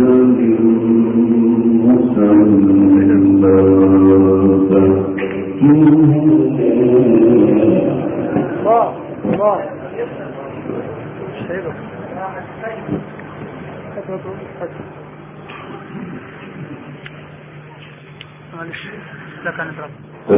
معلش لا كان اضرب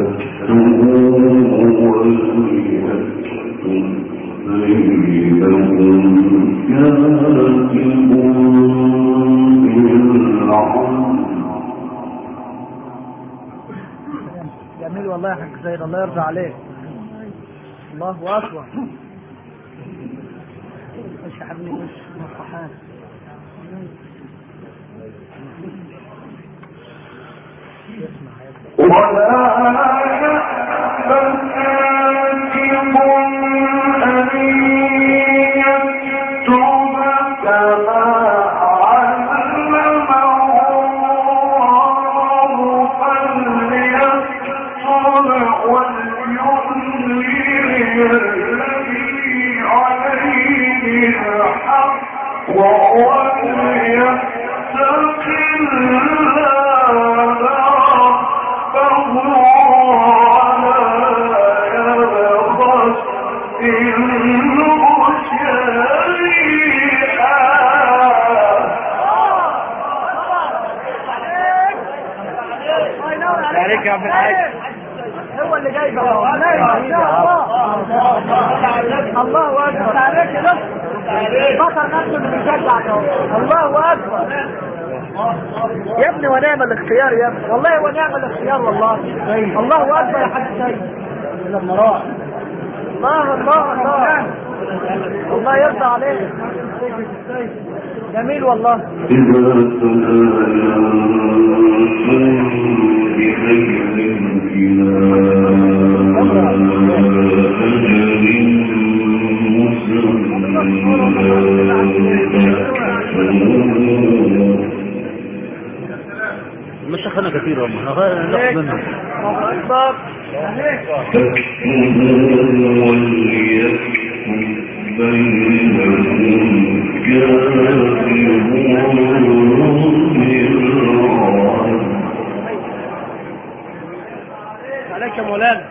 جميل والله يا حاج زيد، الله يرضى عليك. الله اكبر. خش يا حبيبي خش مصحان. هو اللي جايبه الله اكبر. بطل نفسه اللي بيشجع. الله اكبر يا ابني، ونعم الاختيار يا ابني، والله ونعم الاختيار والله. الله اكبر يا حاج سيد. الله الله الله الله يرضى عليك. جميل والله. مش خلنا كثير والله ناخذ منها. اكبر عليك يا مولانا.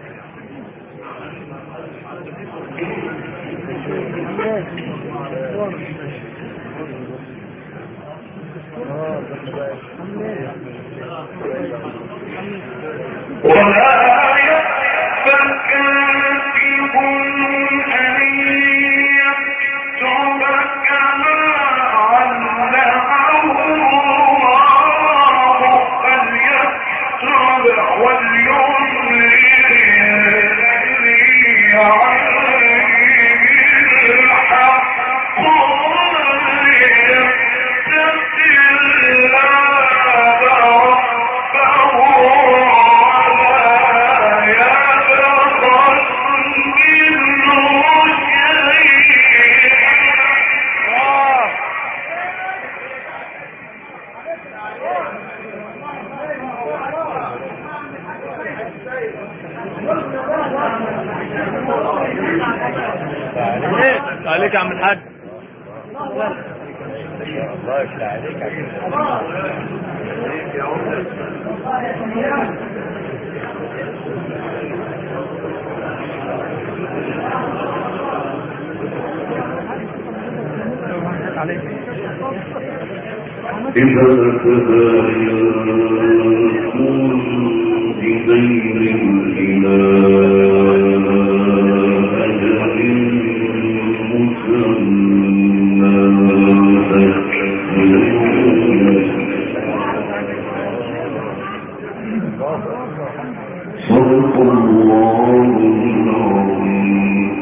عليك يا عم الحاج. الله يفتح عليك يا عمر. إذا تبايعتم بدين إلى أجل مسمى صدق الله العظيم.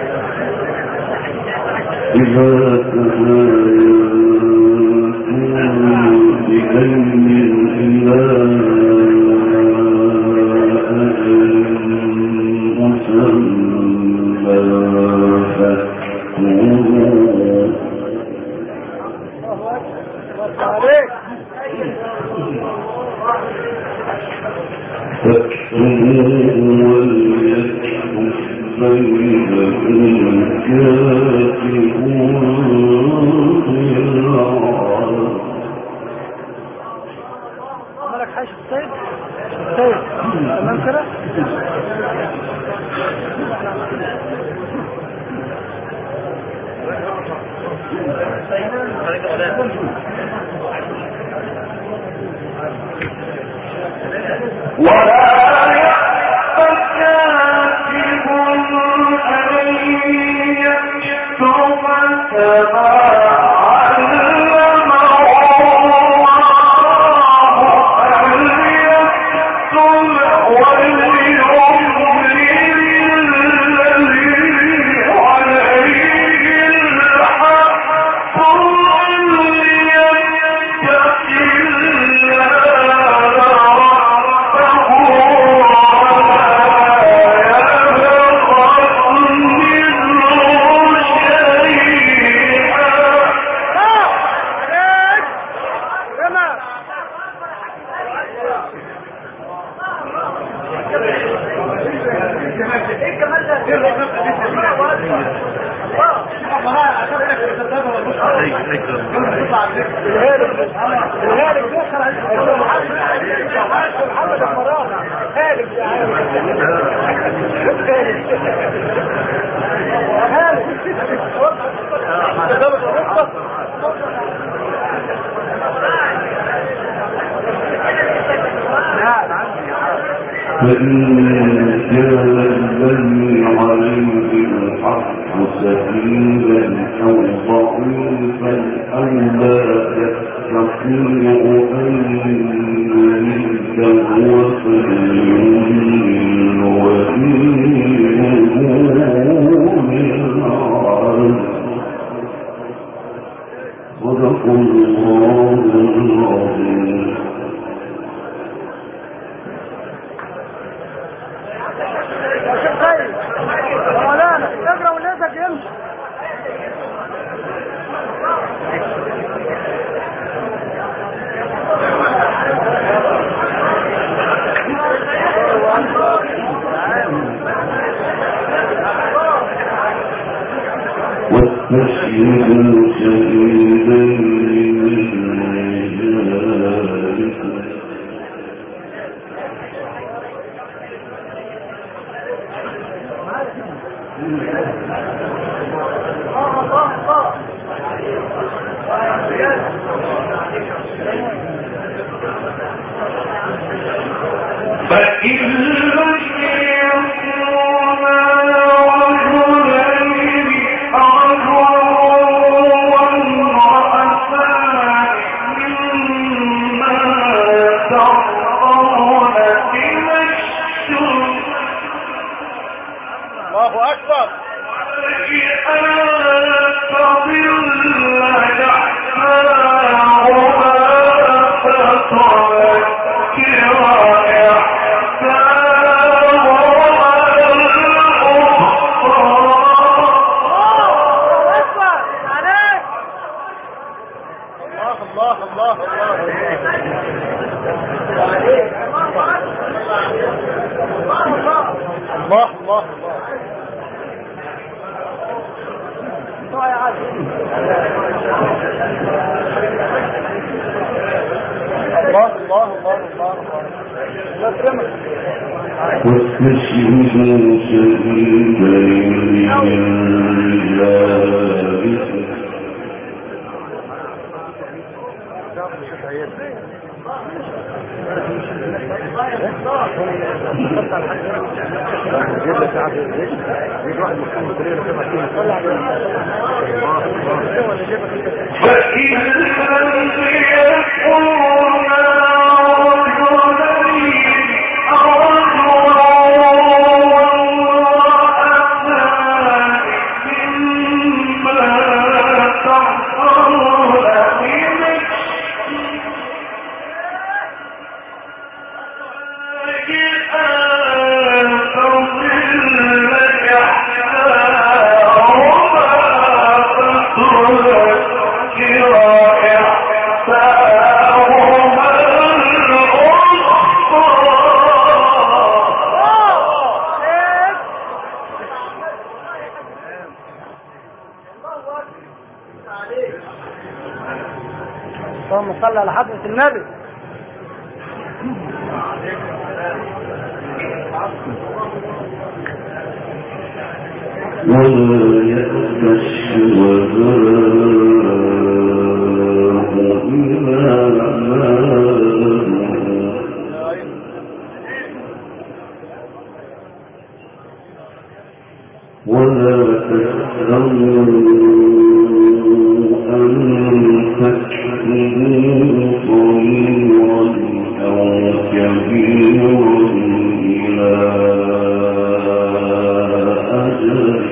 إذا تبايعتم مالك حاجة السيد تمام كده. كِرَامٍ اللهم صل على حضرة النبي. ولا يأتى الشهداء إذا ما ولا تسأموا أن تكتبوا صغيرا أو كبيرا إلى أجل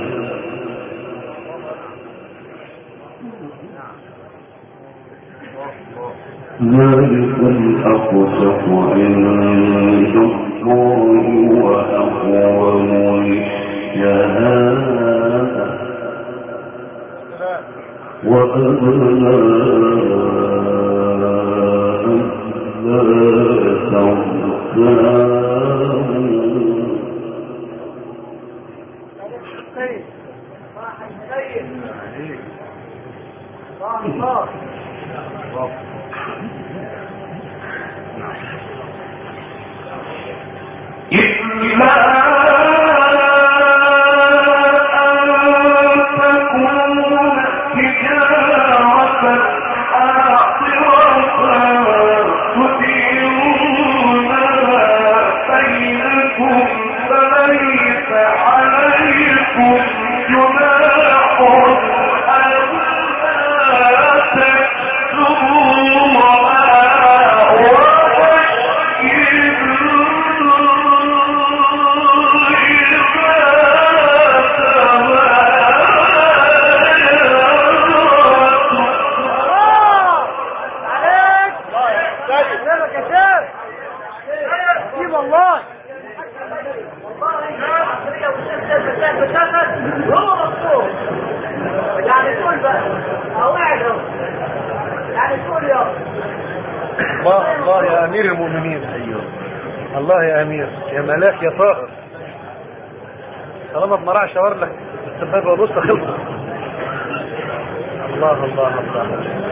ذلكم أقسط عند الله وأقوم للشهادة وأدنى ألا الله يا أمير المؤمنين. الله يا أمير، يا ملاك، يا طاهر. طالما بمراع شاور لك السبابة والوسطى خلصت. الله الله الله.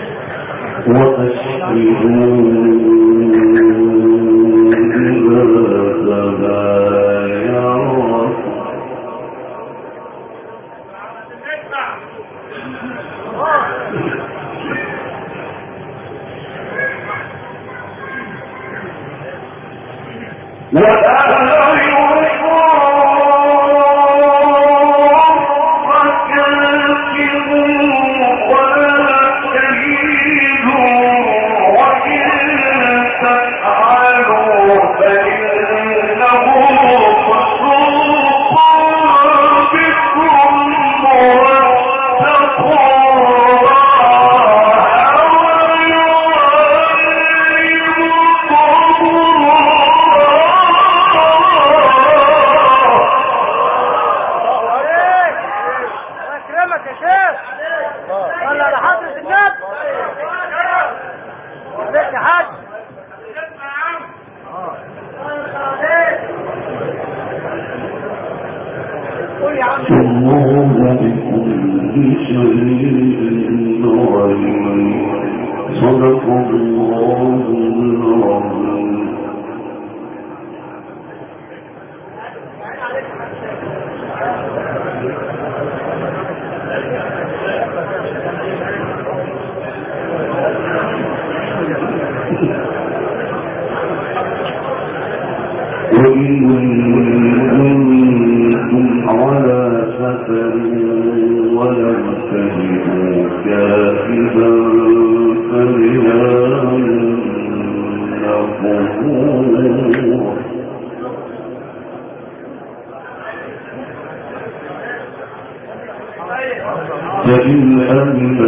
فإن أمن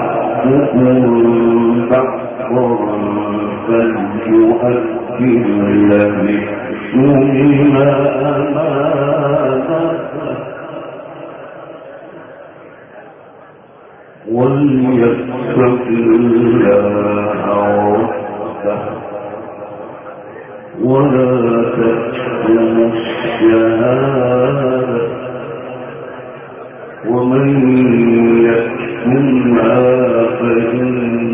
بعضكم بعضا فليؤكد الذي اؤتمن أمانته وليتق الله ربه ولا تكتموا الشهادة ومن يكتمها فإنه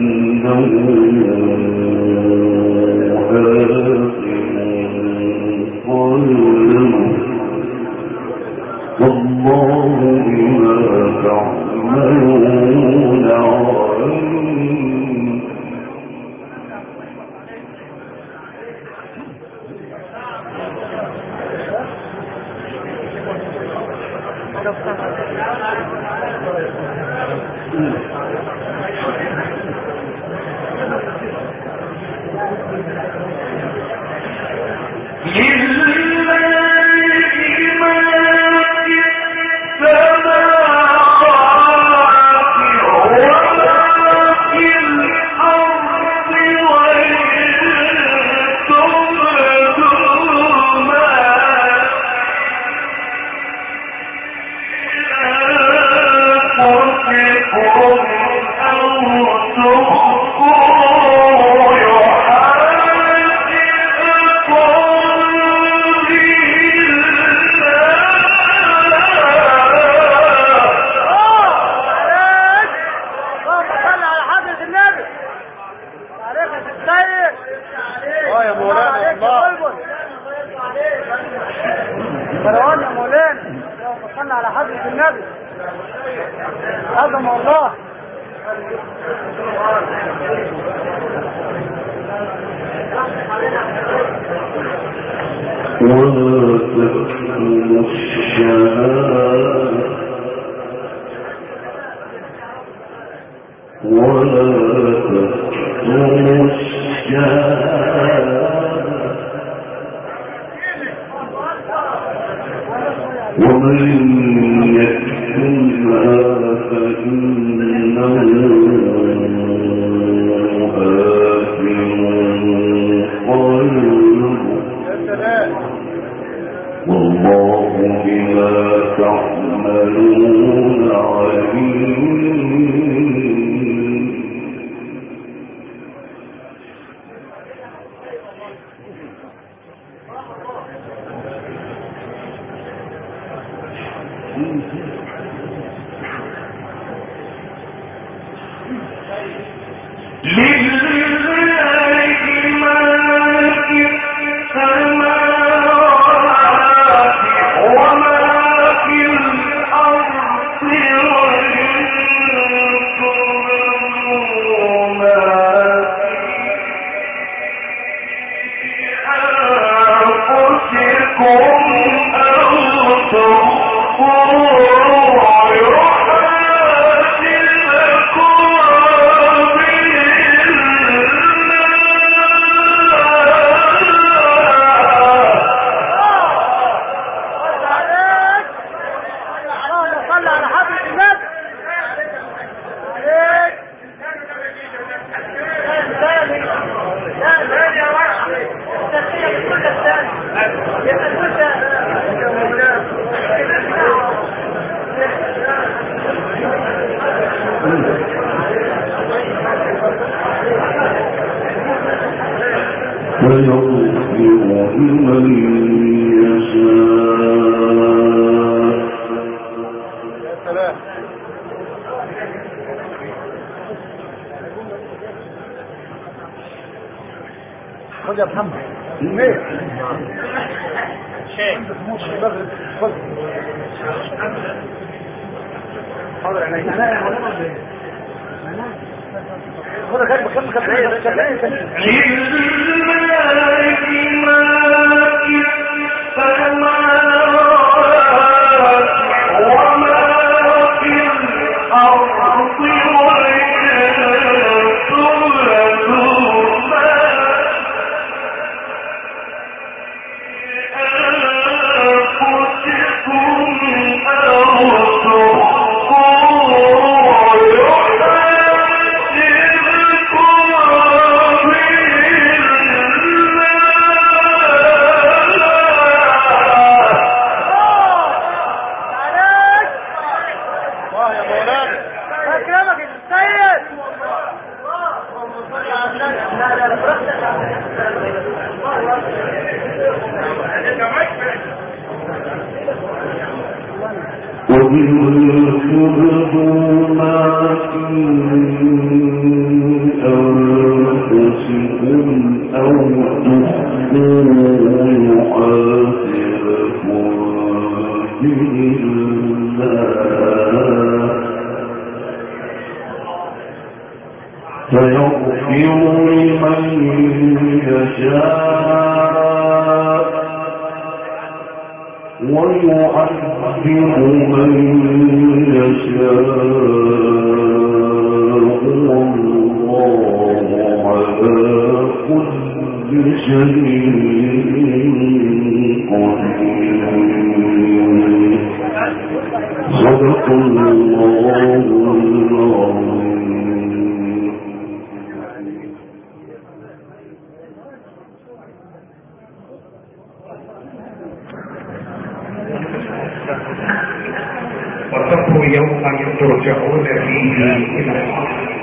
خد يا محمد شيء خد حاضر عيني خد وَإِن تُبْدُوا مَا فِي فيغفر لمن يشاء ويعذب من يشاء والله على كل شيء قدير. صدق الله العظيم. واتقوا يوما ترجعون فيه الى الله.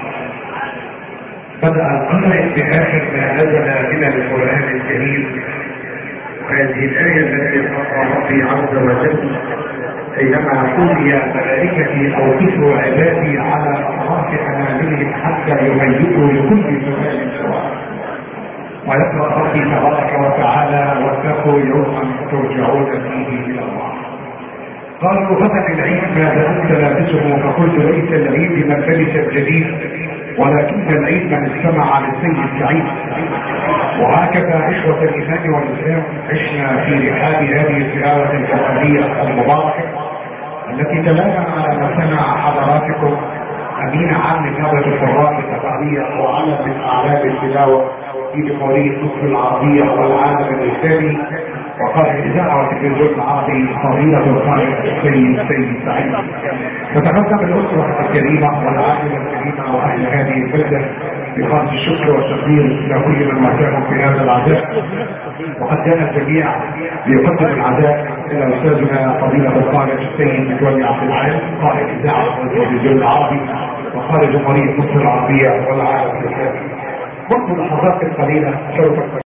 بدأ القارئ بآخر ما نزل من القرآن الكريم، وهذه الآية التي قرأ ربي عز وجل حينما سمي ملائكتي أوقفوا عبادي على أطراف أناملهم حتى يهيئوا لكل سؤال سؤال. ويقرأ ربي تبارك وتعالى واتقوا يوما ترجعون فيه إلى الله. قالوا غدا العيد ماذا انت لابسه؟ فقلت ليس العيد من لبس الجديد ولكن العيد من استمع للسيد سعيد. وهكذا إخوة الإيمان والإسلام عشنا في رحاب هذه التلاوة القرآنية المباركة التي تلاها على ما سمع حضراتكم أمين عام نيابة القراء التقالية وعلم من أعلام التلاوة في جمهورية مصر العربية والعالم الإسلامي وقال الإذاعة والتلفزيون العربي فضيلة القائد السيد سعيد. تتقدم الأسرة الكريمة والعائلة الكريمة وأهل هذه البلدة بخالص الشكر والتقدير إلى كل من وافقهم في هذا العزاء. وقد كان الجميع ليقدم العزاء إلى أستاذنا فضيلة القائد السيد متولي عبد العال قائد الإذاعة والتلفزيون العربي وقائد جمهورية مصر العربية والعالم الإسلامي. منذ لحظات قليلة سوف